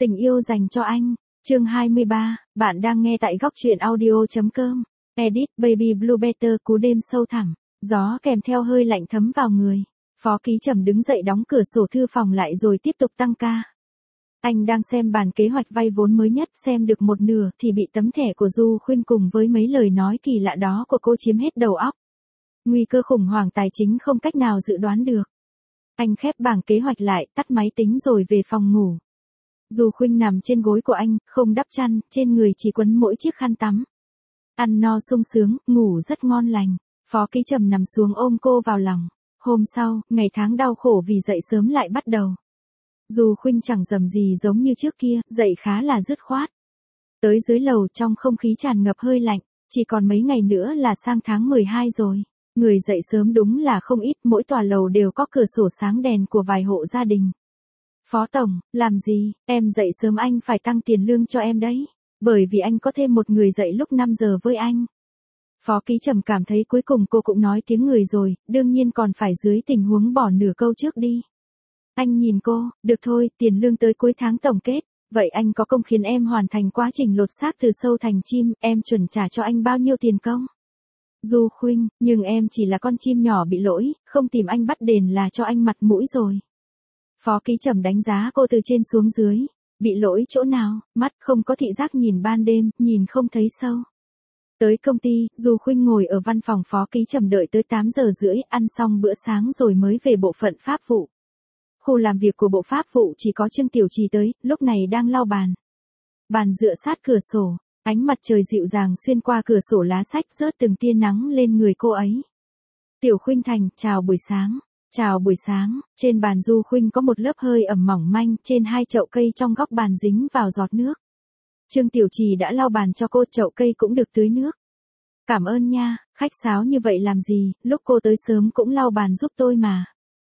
Tình yêu dành cho anh, chương 23, bạn đang nghe tại góc truyện audio.com. Edit Baby Blue Better cú đêm sâu thẳm, gió kèm theo hơi lạnh thấm vào người. Phó Ký Trầm đứng dậy đóng cửa sổ thư phòng lại rồi tiếp tục tăng ca. Anh đang xem bản kế hoạch vay vốn mới nhất, xem được một nửa thì bị tấm thẻ của Du Khuynh cùng với mấy lời nói kỳ lạ đó của cô chiếm hết đầu óc. Nguy cơ khủng hoảng tài chính không cách nào dự đoán được. Anh khép bảng kế hoạch lại, tắt máy tính rồi về phòng ngủ. Du Khuynh nằm trên gối của anh, không đắp chăn, trên người chỉ quấn mỗi chiếc khăn tắm. Ăn no sung sướng, ngủ rất ngon lành. Phó Ký Trầm nằm xuống ôm cô vào lòng. Hôm sau, ngày tháng đau khổ vì dậy sớm lại bắt đầu. Du Khuynh chẳng rầm gì giống như trước kia, dậy khá là dứt khoát. Tới dưới lầu trong không khí tràn ngập hơi lạnh, chỉ còn mấy ngày nữa là sang tháng 12 rồi. Người dậy sớm đúng là không ít, mỗi tòa lầu đều có cửa sổ sáng đèn của vài hộ gia đình. Phó Tổng, làm gì, em dậy sớm anh phải tăng tiền lương cho em đấy. Bởi vì anh có thêm một người dậy lúc 5 giờ với anh. Phó Ký Trầm cảm thấy cuối cùng cô cũng nói tiếng người rồi, đương nhiên còn phải dưới tình huống bỏ nửa câu trước đi. Anh nhìn cô, được thôi, tiền lương tới cuối tháng tổng kết. Vậy anh có công khiến em hoàn thành quá trình lột xác từ sâu thành chim, em chuẩn trả cho anh bao nhiêu tiền công? Du Khuynh, nhưng em chỉ là con chim nhỏ bị lỗi, không tìm anh bắt đền là cho anh mặt mũi rồi. Phó Ký Trầm đánh giá cô từ trên xuống dưới. Bị lỗi chỗ nào, mắt không có thị giác nhìn ban đêm, nhìn không thấy sâu. Tới công ty, Du Khuynh ngồi ở văn phòng Phó Ký Trầm đợi tới 8 giờ rưỡi, ăn xong bữa sáng rồi mới về bộ phận pháp vụ. Khu làm việc của bộ pháp vụ chỉ có Trương Tiểu Trì tới, lúc này đang lau bàn. Bàn dựa sát cửa sổ, ánh mặt trời dịu dàng xuyên qua cửa sổ lá sách rớt từng tia nắng lên người cô ấy. Tiểu Khuynh Thành, chào buổi sáng. Chào buổi sáng, trên bàn Du Khuynh có một lớp hơi ẩm mỏng manh, trên hai chậu cây trong góc bàn dính vào giọt nước. Trương Tiểu Trì đã lau bàn cho cô, chậu cây cũng được tưới nước. Cảm ơn nha, khách sáo như vậy làm gì, lúc cô tới sớm cũng lau bàn giúp tôi mà.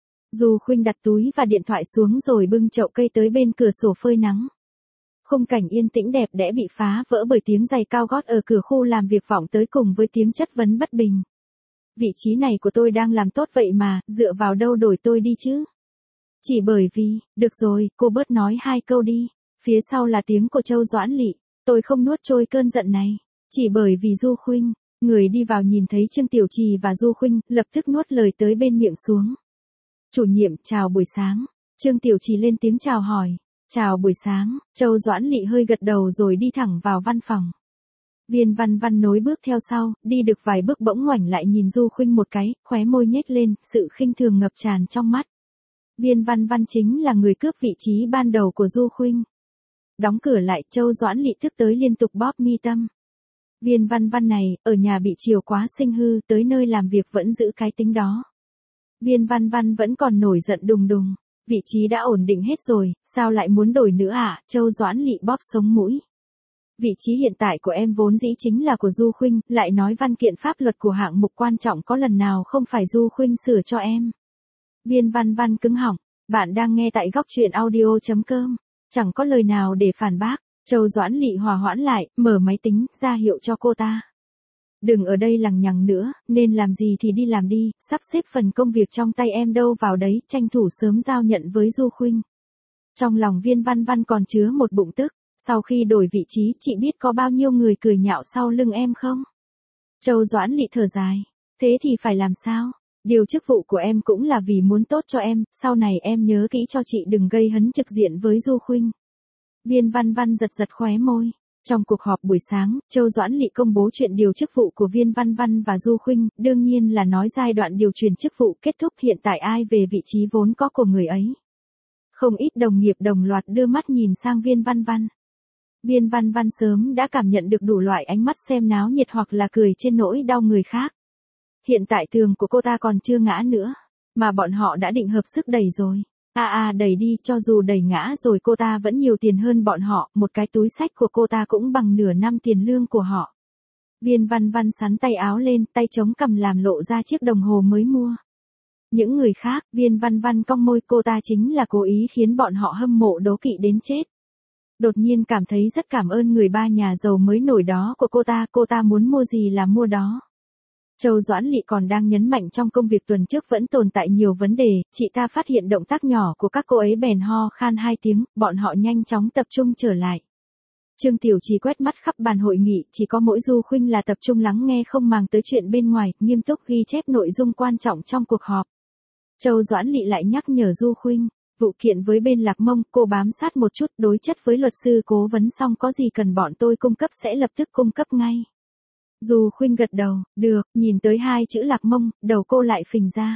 Du Khuynh đặt túi và điện thoại xuống rồi bưng chậu cây tới bên cửa sổ phơi nắng. Khung cảnh yên tĩnh đẹp đẽ bị phá vỡ bởi tiếng giày cao gót ở cửa khu làm việc vọng tới cùng với tiếng chất vấn bất bình. Vị trí này của tôi đang làm tốt vậy mà, dựa vào đâu đổi tôi đi chứ? Chỉ bởi vì, được rồi, cô bớt nói hai câu đi. Phía sau là tiếng của Châu Doãn Lị, tôi không nuốt trôi cơn giận này. Chỉ bởi vì Du Khuynh, người đi vào nhìn thấy Trương Tiểu Trì và Du Khuynh, lập tức nuốt lời tới bên miệng xuống. Chủ nhiệm, chào buổi sáng. Trương Tiểu Trì lên tiếng chào hỏi. Chào buổi sáng, Châu Doãn Lị hơi gật đầu rồi đi thẳng vào văn phòng. Viên Văn Văn nối bước theo sau, đi được vài bước bỗng ngoảnh lại nhìn Du Khuynh một cái, khóe môi nhếch lên, sự khinh thường ngập tràn trong mắt. Viên Văn Văn chính là người cướp vị trí ban đầu của Du Khuynh. Đóng cửa lại, Châu Doãn Lị thức tới liên tục bóp mi tâm. Viên Văn Văn này, ở nhà bị chiều quá sinh hư, tới nơi làm việc vẫn giữ cái tính đó. Viên Văn Văn vẫn còn nổi giận đùng đùng. Vị trí đã ổn định hết rồi, sao lại muốn đổi nữa à? Châu Doãn Lị bóp sống mũi. Vị trí hiện tại của em vốn dĩ chính là của Du Khuynh, lại nói văn kiện pháp luật của hạng mục quan trọng có lần nào không phải Du Khuynh sửa cho em. Viên Văn Văn cứng họng, bạn đang nghe tại góc truyện audio.com, chẳng có lời nào để phản bác. Châu Doãn Lị hòa hoãn lại, mở máy tính, ra hiệu cho cô ta. Đừng ở đây lằng nhằng nữa, nên làm gì thì đi làm đi, sắp xếp phần công việc trong tay em đâu vào đấy, tranh thủ sớm giao nhận với Du Khuynh. Trong lòng Viên Văn Văn còn chứa một bụng tức. Sau khi đổi vị trí, chị biết có bao nhiêu người cười nhạo sau lưng em không? Châu Doãn Lị thở dài. Thế thì phải làm sao? Điều chức vụ của em cũng là vì muốn tốt cho em, sau này em nhớ kỹ cho chị đừng gây hấn trực diện với Du Khuynh. Viên Văn Văn giật giật khóe môi. Trong cuộc họp buổi sáng, Châu Doãn Lị công bố chuyện điều chức vụ của Viên Văn Văn và Du Khuynh, đương nhiên là nói giai đoạn điều chuyển chức vụ kết thúc hiện tại ai về vị trí vốn có của người ấy. Không ít đồng nghiệp đồng loạt đưa mắt nhìn sang Viên Văn Văn. Viên Văn Văn sớm đã cảm nhận được đủ loại ánh mắt xem náo nhiệt hoặc là cười trên nỗi đau người khác. Hiện tại tường của cô ta còn chưa ngã nữa, mà bọn họ đã định hợp sức đẩy rồi. Đẩy đi, cho dù đẩy ngã rồi cô ta vẫn nhiều tiền hơn bọn họ, một cái túi xách của cô ta cũng bằng nửa năm tiền lương của họ. Viên Văn Văn xắn tay áo lên, tay chống cằm làm lộ ra chiếc đồng hồ mới mua. Những người khác, Viên Văn Văn cong môi, cô ta chính là cố ý khiến bọn họ hâm mộ đố kỵ đến chết. Đột nhiên cảm thấy rất cảm ơn người ba nhà giàu mới nổi đó của cô ta muốn mua gì là mua đó. Châu Doãn Lị còn đang nhấn mạnh trong công việc tuần trước vẫn tồn tại nhiều vấn đề, chị ta phát hiện động tác nhỏ của các cô ấy bèn ho khan 2 tiếng, bọn họ nhanh chóng tập trung trở lại. Trương Tiểu Trì quét mắt khắp bàn hội nghị, chỉ có mỗi Du Khuynh là tập trung lắng nghe không màng tới chuyện bên ngoài, nghiêm túc ghi chép nội dung quan trọng trong cuộc họp. Châu Doãn Lị lại nhắc nhở Du Khuynh, vụ kiện với bên Lạc Mông, cô bám sát một chút, đối chất với luật sư cố vấn xong có gì cần bọn tôi cung cấp sẽ lập tức cung cấp ngay. Du Khuynh gật đầu, được, nhìn tới 2 chữ Lạc Mông, đầu cô lại phình ra.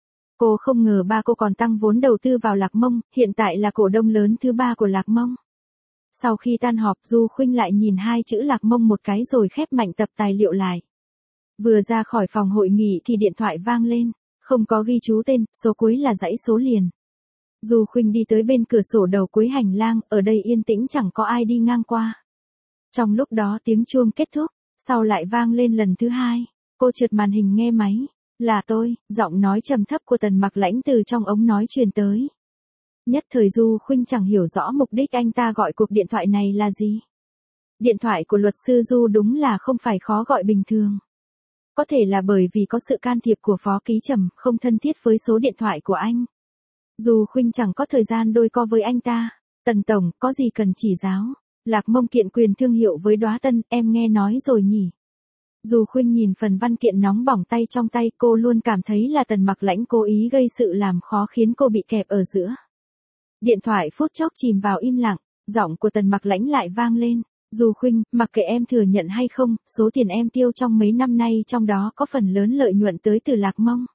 Cô không ngờ ba cô còn tăng vốn đầu tư vào Lạc Mông, hiện tại là cổ đông lớn thứ 3 của Lạc Mông. Sau khi tan họp, Du Khuynh lại nhìn 2 chữ Lạc Mông một cái rồi khép mạnh tập tài liệu lại. Vừa ra khỏi phòng hội nghị thì điện thoại vang lên, không có ghi chú tên, số cuối là dãy số liền. Du Khuynh đi tới bên cửa sổ đầu cuối hành lang, ở đây yên tĩnh chẳng có ai đi ngang qua. Trong lúc đó tiếng chuông kết thúc, sau lại vang lên lần thứ 2. Cô trượt màn hình nghe máy. Là tôi, giọng nói trầm thấp của Tần Mặc Lãnh từ trong ống nói truyền tới. Nhất thời Du Khuynh chẳng hiểu rõ mục đích anh ta gọi cuộc điện thoại này là gì. Điện thoại của luật sư Du đúng là không phải khó gọi bình thường. Có thể là bởi vì có sự can thiệp của Phó Ký Trầm, không thân thiết với số điện thoại của anh. Du Khuynh chẳng có thời gian đôi co với anh ta. Tần Tổng, có gì cần chỉ giáo? Lạc Mông kiện quyền thương hiệu với Đóa Tân, em nghe nói rồi nhỉ? Du Khuynh nhìn phần văn kiện nóng bỏng tay trong tay, cô luôn cảm thấy là Tần Mặc Lãnh cố ý gây sự làm khó khiến cô bị kẹp ở giữa. Điện thoại phút chốc chìm vào im lặng, giọng của Tần Mặc Lãnh lại vang lên. Du Khuynh, mặc kệ em thừa nhận hay không, số tiền em tiêu trong mấy năm nay trong đó có phần lớn lợi nhuận tới từ Lạc Mông.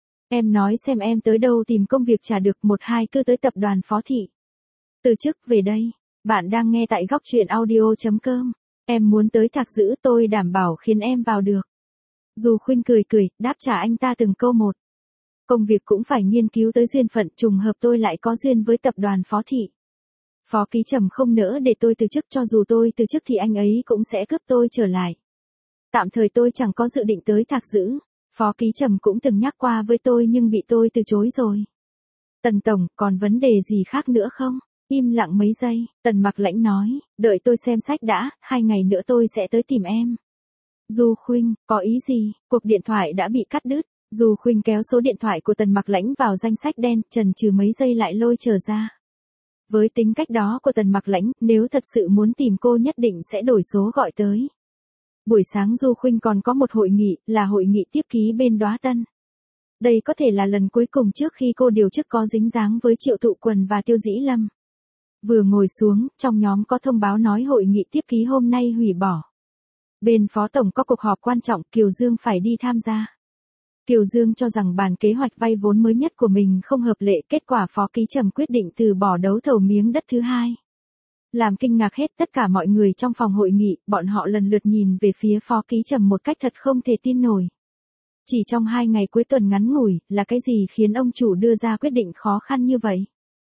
Em nói xem em tới đâu tìm công việc trả được 1-2 cứ tới tập đoàn Phó Thị. Từ chức về đây, bạn đang nghe tại góc truyện audio.com. Em muốn tới Thạc Dữ tôi đảm bảo khiến em vào được. Du Khuynh cười cười, đáp trả anh ta từng câu một. Công việc cũng phải nghiên cứu tới duyên phận, trùng hợp tôi lại có duyên với tập đoàn Phó Thị. Phó Ký Trầm không nỡ để tôi từ chức, cho dù tôi từ chức thì anh ấy cũng sẽ cướp tôi trở lại. Tạm thời tôi chẳng có dự định tới Thạc Dữ. Phó Ký Trầm cũng từng nhắc qua với tôi nhưng bị tôi từ chối rồi. Tần Tổng, còn vấn đề gì khác nữa không? Im lặng mấy giây, Tần Mặc Lãnh nói, đợi tôi xem sách đã, 2 ngày nữa tôi sẽ tới tìm em. Du Khuynh, có ý gì? Cuộc điện thoại đã bị cắt đứt. Du Khuynh kéo số điện thoại của Tần Mặc Lãnh vào danh sách đen, chần chừ mấy giây lại lôi trở ra. Với tính cách đó của Tần Mặc Lãnh, nếu thật sự muốn tìm cô nhất định sẽ đổi số gọi tới. Buổi sáng Du Khuynh còn có một hội nghị, là hội nghị tiếp ký bên Đóa Tân. Đây có thể là lần cuối cùng trước khi cô điều chức có dính dáng với Triệu Thụ Quần và Tiêu Dĩ Lâm. Vừa ngồi xuống, trong nhóm có thông báo nói hội nghị tiếp ký hôm nay hủy bỏ. Bên Phó Tổng có cuộc họp quan trọng, Kiều Dương phải đi tham gia. Kiều Dương cho rằng bản kế hoạch vay vốn mới nhất của mình không hợp lệ, kết quả Phó Ký Trầm quyết định từ bỏ đấu thầu miếng đất thứ 2. Làm kinh ngạc hết tất cả mọi người trong phòng hội nghị, bọn họ lần lượt nhìn về phía Phó Ký Trầm một cách thật không thể tin nổi. Chỉ trong 2 ngày cuối tuần ngắn ngủi, là cái gì khiến ông chủ đưa ra quyết định khó khăn như vậy?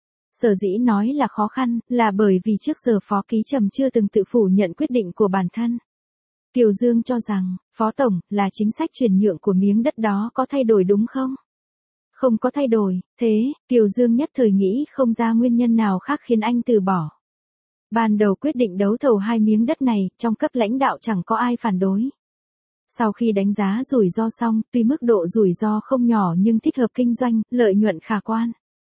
Sở dĩ nói là khó khăn, là bởi vì trước giờ Phó Ký Trầm chưa từng tự phủ nhận quyết định của bản thân. Kiều Dương cho rằng, Phó Tổng, là chính sách chuyển nhượng của miếng đất đó có thay đổi đúng không? Không có thay đổi, thế, Kiều Dương nhất thời nghĩ không ra nguyên nhân nào khác khiến anh từ bỏ. Ban đầu quyết định đấu thầu 2 miếng đất này, trong cấp lãnh đạo chẳng có ai phản đối. Sau khi đánh giá rủi ro xong, tuy mức độ rủi ro không nhỏ nhưng thích hợp kinh doanh, lợi nhuận khả quan.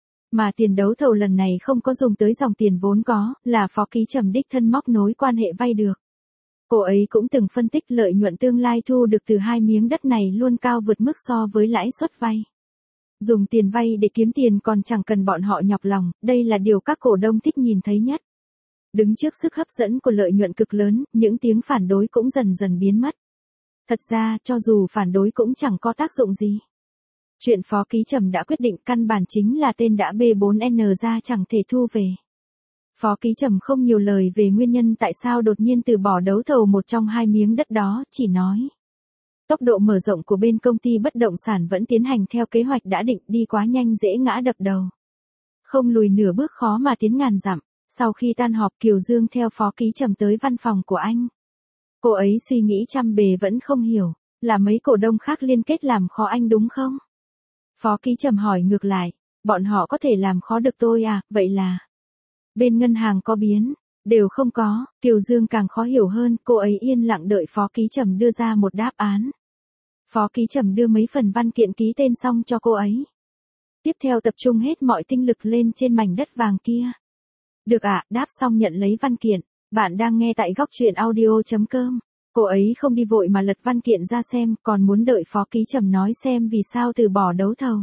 Mà tiền đấu thầu lần này không có dùng tới dòng tiền vốn có, là Phó Ký Trầm đích thân móc nối quan hệ vay được. Cô ấy cũng từng phân tích lợi nhuận tương lai thu được từ 2 miếng đất này luôn cao vượt mức so với lãi suất vay. Dùng tiền vay để kiếm tiền còn chẳng cần bọn họ nhọc lòng, đây là điều các cổ đông thích nhìn thấy nhất. Đứng trước sức hấp dẫn của lợi nhuận cực lớn, những tiếng phản đối cũng dần dần biến mất. Thật ra, cho dù phản đối cũng chẳng có tác dụng gì. Chuyện Phó Ký Trầm đã quyết định căn bản chính là tên đã B4N ra chẳng thể thu về. Phó Ký Trầm không nhiều lời về nguyên nhân tại sao đột nhiên từ bỏ đấu thầu một trong 2 miếng đất đó, chỉ nói. Tốc độ mở rộng của bên công ty bất động sản vẫn tiến hành theo kế hoạch đã định, đi quá nhanh dễ ngã đập đầu. Không lùi nửa bước khó mà tiến ngàn dặm. Sau khi tan họp, Kiều Dương theo Phó Ký Trầm tới văn phòng của anh. Cô ấy suy nghĩ trăm bề vẫn không hiểu, là mấy cổ đông khác liên kết làm khó anh đúng không? Phó Ký Trầm hỏi ngược lại, bọn họ có thể làm khó được tôi à, vậy là bên ngân hàng có biến, đều không có. Kiều Dương càng khó hiểu hơn, cô ấy yên lặng đợi Phó Ký Trầm đưa ra một đáp án. Phó Ký Trầm đưa mấy phần văn kiện ký tên xong cho cô ấy. Tiếp theo tập trung hết mọi tinh lực lên trên mảnh đất vàng kia. Được ạ, đáp xong nhận lấy văn kiện. Bạn đang nghe tại góc truyện audio.com. Cô ấy không đi vội mà lật văn kiện ra xem, còn muốn đợi Phó Ký Trầm nói xem vì sao từ bỏ đấu thầu.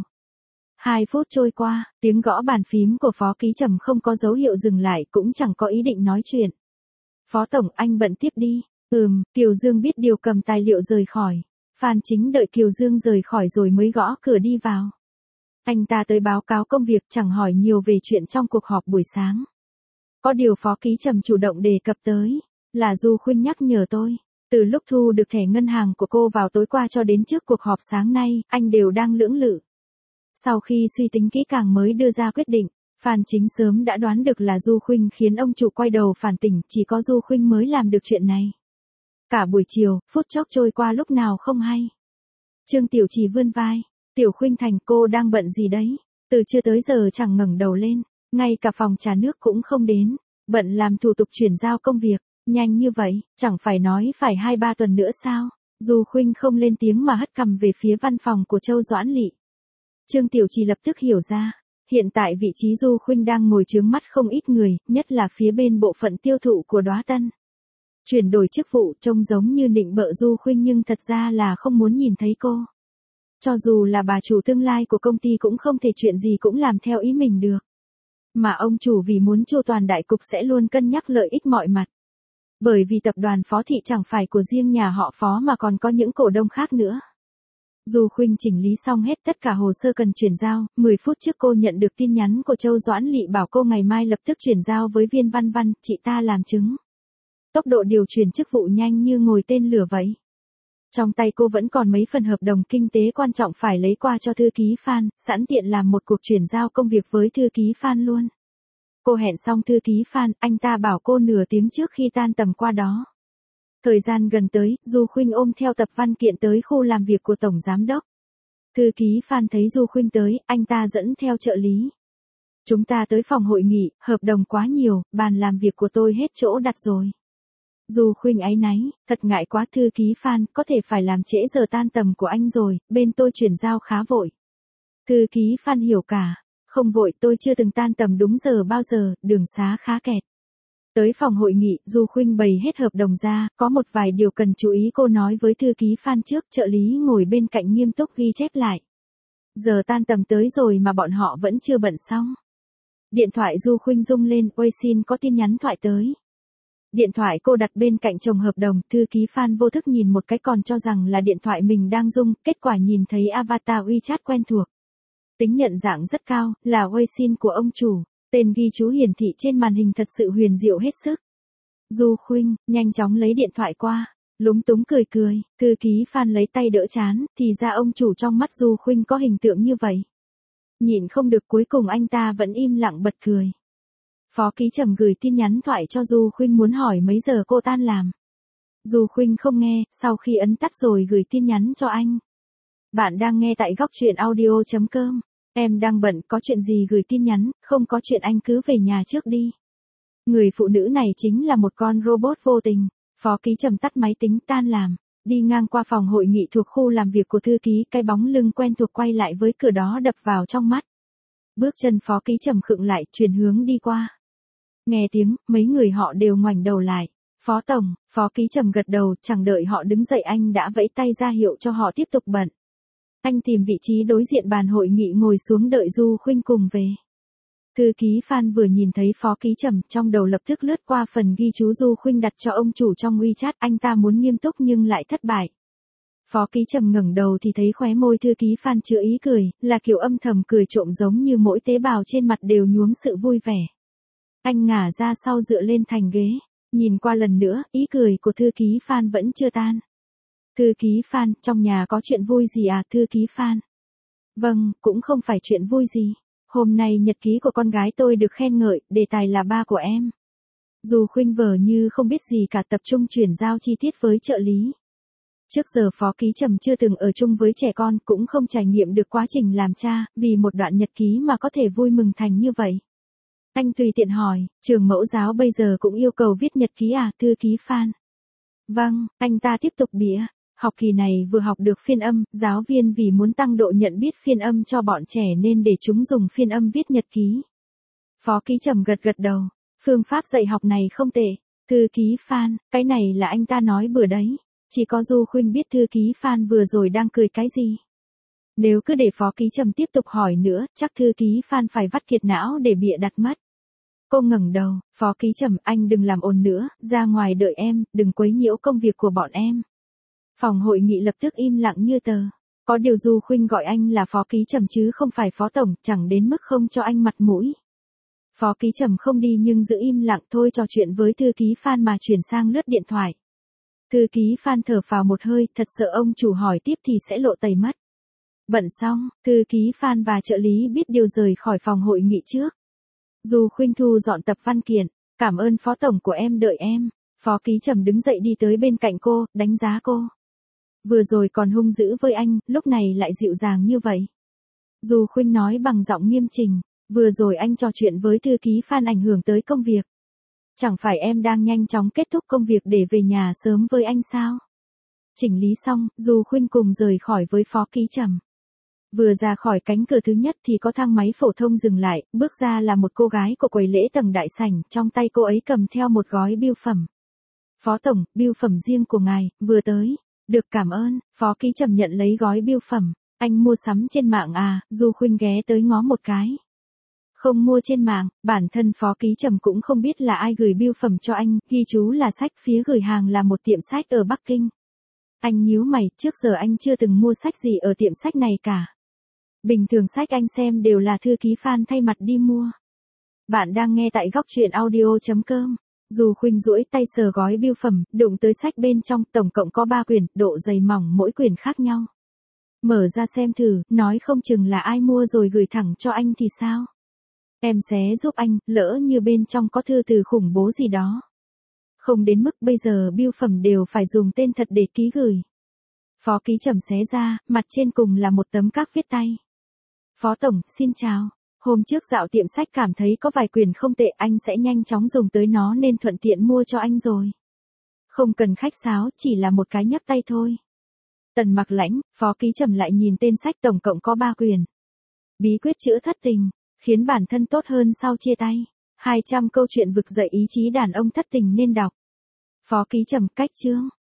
2 phút trôi qua, tiếng gõ bàn phím của Phó Ký Trầm không có dấu hiệu dừng lại, cũng chẳng có ý định nói chuyện. Phó Tổng, anh bận tiếp đi. Kiều Dương biết điều cầm tài liệu rời khỏi. Phan Chính đợi Kiều Dương rời khỏi rồi mới gõ cửa đi vào. Anh ta tới báo cáo công việc, chẳng hỏi nhiều về chuyện trong cuộc họp buổi sáng. Có điều Phó Ký Trầm chủ động đề cập tới, là Du Khuynh nhắc nhở tôi. Từ lúc thu được thẻ ngân hàng của cô vào tối qua cho đến trước cuộc họp sáng nay, anh đều đang lưỡng lự. Sau khi suy tính kỹ càng mới đưa ra quyết định, Phan Chính sớm đã đoán được là Du Khuynh khiến ông chủ quay đầu phản tỉnh, chỉ có Du Khuynh mới làm được chuyện này. Cả buổi chiều, phút chốc trôi qua lúc nào không hay. Trương Tiểu Trì vươn vai, Tiểu Khuynh Thành, cô đang bận gì đấy? Từ trưa tới giờ chẳng ngẩng đầu lên, ngay cả phòng trà nước cũng không đến, bận làm thủ tục chuyển giao công việc, nhanh như vậy, chẳng phải nói phải 2-3 tuần nữa sao? Du Khuynh không lên tiếng mà hất cằm về phía văn phòng của Châu Doãn Lị. Trương Tiểu Trì lập tức hiểu ra, hiện tại vị trí Du Khuynh đang ngồi chướng mắt không ít người, nhất là phía bên bộ phận tiêu thụ của Đóa Tân. Chuyển đổi chức vụ trông giống như nịnh bợ Du Khuynh nhưng thật ra là không muốn nhìn thấy cô. Cho dù là bà chủ tương lai của công ty cũng không thể chuyện gì cũng làm theo ý mình được. Mà ông chủ vì muốn chu toàn đại cục sẽ luôn cân nhắc lợi ích mọi mặt. Bởi vì tập đoàn Phó Thị chẳng phải của riêng nhà họ Phó mà còn có những cổ đông khác nữa. Du Khuynh chỉnh lý xong hết tất cả hồ sơ cần chuyển giao, 10 phút trước cô nhận được tin nhắn của Châu Doãn Lị bảo cô ngày mai lập tức chuyển giao với Viên Văn Văn, chị ta làm chứng. Tốc độ điều chuyển chức vụ nhanh như ngồi tên lửa vậy. Trong tay cô vẫn còn mấy phần hợp đồng kinh tế quan trọng phải lấy qua cho thư ký Phan, sẵn tiện làm một cuộc chuyển giao công việc với thư ký Phan luôn. Cô hẹn xong thư ký Phan, anh ta bảo cô nửa tiếng trước khi tan tầm qua đó. Thời gian gần tới, Du Khuynh ôm theo tập văn kiện tới khu làm việc của Tổng Giám Đốc. Thư ký Phan thấy Du Khuynh tới, anh ta dẫn theo trợ lý. Chúng ta tới phòng hội nghị, hợp đồng quá nhiều, bàn làm việc của tôi hết chỗ đặt rồi. Du Khuynh áy náy, thật ngại quá thư ký Phan, có thể phải làm trễ giờ tan tầm của anh rồi, bên tôi chuyển giao khá vội. Thư ký Phan hiểu cả, không vội, tôi chưa từng tan tầm đúng giờ bao giờ, đường xá khá kẹt. Tới phòng hội nghị, Du Khuynh bày hết hợp đồng ra, có một vài điều cần chú ý cô nói với thư ký Phan trước, trợ lý ngồi bên cạnh nghiêm túc ghi chép lại. Giờ tan tầm tới rồi mà bọn họ vẫn chưa bận xong. Điện thoại Du Khuynh rung lên, ôi xin có tin nhắn thoại tới. Điện thoại cô đặt bên cạnh chồng hợp đồng, thư ký Phan vô thức nhìn một cái còn cho rằng là điện thoại mình đang rung, kết quả nhìn thấy avatar WeChat quen thuộc. Tính nhận dạng rất cao, là Weixin của ông chủ, tên ghi chú hiển thị trên màn hình thật sự huyền diệu hết sức. Du Khuynh, nhanh chóng lấy điện thoại qua, lúng túng cười cười, thư ký Phan lấy tay đỡ chán, thì ra ông chủ trong mắt Du Khuynh có hình tượng như vậy. Nhịn không được cuối cùng anh ta vẫn im lặng bật cười. Phó Ký Trầm gửi tin nhắn thoại cho Du Khuynh muốn hỏi mấy giờ cô tan làm. Du Khuynh không nghe, sau khi ấn tắt rồi gửi tin nhắn cho anh. Bạn đang nghe tại góc truyện audio.com. Em đang bận, có chuyện gì gửi tin nhắn, không có chuyện anh cứ về nhà trước đi. Người phụ nữ này chính là một con robot vô tình. Phó Ký Trầm tắt máy tính tan làm, đi ngang qua phòng hội nghị thuộc khu làm việc của thư ký, cái bóng lưng quen thuộc quay lại với cửa đó đập vào trong mắt. Bước chân Phó Ký Trầm khựng lại, chuyển hướng đi qua. Nghe tiếng, mấy người họ đều ngoảnh đầu lại. Phó Tổng, Phó Ký Trầm gật đầu, chẳng đợi họ đứng dậy anh đã vẫy tay ra hiệu cho họ tiếp tục bận. Anh tìm vị trí đối diện bàn hội nghị ngồi xuống đợi Du Khuynh cùng về. Thư ký Phan vừa nhìn thấy Phó Ký Trầm, trong đầu lập tức lướt qua phần ghi chú Du Khuynh đặt cho ông chủ trong WeChat, anh ta muốn nghiêm túc nhưng lại thất bại. Phó Ký Trầm ngẩng đầu thì thấy khóe môi thư ký Phan chứa ý cười, là kiểu âm thầm cười trộm giống như mỗi tế bào trên mặt đều nhuốm sự vui vẻ. Anh ngả ra sau dựa lên thành ghế, nhìn qua lần nữa, ý cười của thư ký Phan vẫn chưa tan. Thư ký Phan, trong nhà có chuyện vui gì à, thư ký Phan? Vâng, cũng không phải chuyện vui gì. Hôm nay nhật ký của con gái tôi được khen ngợi, đề tài là ba của em. Du Khuynh vờ như không biết gì cả, tập trung chuyển giao chi tiết với trợ lý. Trước giờ Phó Ký Trầm chưa từng ở chung với trẻ con, cũng không trải nghiệm được quá trình làm cha, vì một đoạn nhật ký mà có thể vui mừng thành như vậy. Anh tùy tiện hỏi, trường mẫu giáo bây giờ cũng yêu cầu viết nhật ký à, thư ký Phan? Vâng, anh ta tiếp tục bịa. Học kỳ này vừa học được phiên âm, giáo viên vì muốn tăng độ nhận biết phiên âm cho bọn trẻ nên để chúng dùng phiên âm viết nhật ký. Phó ký Trầm gật gật đầu, phương pháp dạy học này không tệ. Thư ký Phan, cái này là anh ta nói bừa đấy. Chỉ có Du Khuynh biết thư ký Phan vừa rồi đang cười cái gì. Nếu cứ để Phó ký Trầm tiếp tục hỏi nữa, chắc thư ký Phan phải vắt kiệt não để bịa đặt mất. Cô ngẩng đầu, Phó ký Trầm, anh đừng làm ồn nữa, ra ngoài đợi em, đừng quấy nhiễu công việc của bọn em. Phòng hội nghị lập tức im lặng như tờ. Có điều Du Khuynh gọi anh là Phó ký Trầm chứ không phải Phó Tổng, chẳng đến mức không cho anh mặt mũi. Phó ký Trầm không đi nhưng giữ im lặng thôi, trò chuyện với thư ký Phan mà chuyển sang lướt điện thoại. Thư ký Phan thở phào một hơi, thật sợ ông chủ hỏi tiếp thì sẽ lộ tẩy mất. Bận xong, thư ký Phan và trợ lý biết điều rời khỏi phòng hội nghị trước. Du Khuynh thu dọn tập văn kiện, cảm ơn Phó Tổng của em đợi em. Phó ký Trầm đứng dậy đi tới bên cạnh cô, đánh giá cô. Vừa rồi còn hung dữ với anh, lúc này lại dịu dàng như vậy. Du Khuynh nói bằng giọng nghiêm chỉnh, vừa rồi anh trò chuyện với thư ký Phan ảnh hưởng tới công việc. Chẳng phải em đang nhanh chóng kết thúc công việc để về nhà sớm với anh sao? Chỉnh lý xong, Du Khuynh cùng rời khỏi với Phó ký Trầm. Vừa ra khỏi cánh cửa thứ nhất thì có thang máy phổ thông dừng lại, bước ra là một cô gái của quầy lễ tầng đại sảnh, trong tay cô ấy cầm theo một gói bưu phẩm. Phó Tổng, bưu phẩm riêng của ngài, vừa tới. Được, cảm ơn. Phó ký Trầm nhận lấy gói bưu phẩm. Anh mua sắm trên mạng à? Du Khuynh ghé tới ngó một cái. Không mua trên mạng, bản thân Phó ký Trầm cũng không biết là ai gửi bưu phẩm cho anh, ghi chú là sách, phía gửi hàng là một tiệm sách ở Bắc Kinh. Anh nhíu mày, trước giờ anh chưa từng mua sách gì ở tiệm sách này cả. Bình thường sách anh xem đều là thư ký Phan thay mặt đi mua. Bạn đang nghe tại góc truyện audio.com. Du Khuynh duỗi tay sờ gói bưu phẩm, đụng tới sách bên trong, tổng cộng có 3 quyển, độ dày mỏng mỗi quyển khác nhau. Mở ra xem thử, nói không chừng là ai mua rồi gửi thẳng cho anh thì sao? Em xé giúp anh, lỡ như bên trong có thư từ khủng bố gì đó. Không đến mức bây giờ bưu phẩm đều phải dùng tên thật để ký gửi. Phó ký Trầm xé ra, mặt trên cùng là một tấm các viết tay. Phó Tổng, xin chào. Hôm trước dạo tiệm sách cảm thấy có vài quyển không tệ, anh sẽ nhanh chóng dùng tới nó nên thuận tiện mua cho anh rồi. Không cần khách sáo, chỉ là một cái nhấc tay thôi. Tần Mặc Lãnh, Phó ký Trầm lại nhìn tên sách, tổng cộng có 3 quyển. Bí quyết chữa thất tình, khiến bản thân tốt hơn sau chia tay. 200 câu chuyện vực dậy ý chí đàn ông thất tình nên đọc. Phó ký Trầm, cách chương.